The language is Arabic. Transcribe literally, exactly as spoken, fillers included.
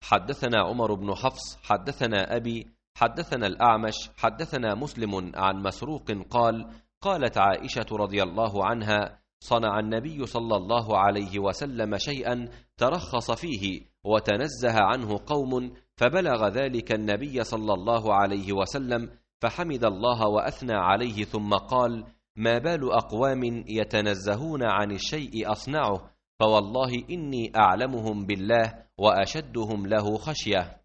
حدثنا عمر بن حفص حدثنا أبي حدثنا الأعمش حدثنا مسلم عن مسروق قال قالت عائشة رضي الله عنها صنع النبي صلى الله عليه وسلم شيئا ترخص فيه وتنزه عنه قوم فبلغ ذلك النبي صلى الله عليه وسلم فحمد الله وأثنى عليه ثم قال ما بال أقوام يتنزهون عن الشيء أصنعه فوالله إني أعلمهم بالله وأشدهم له خشية.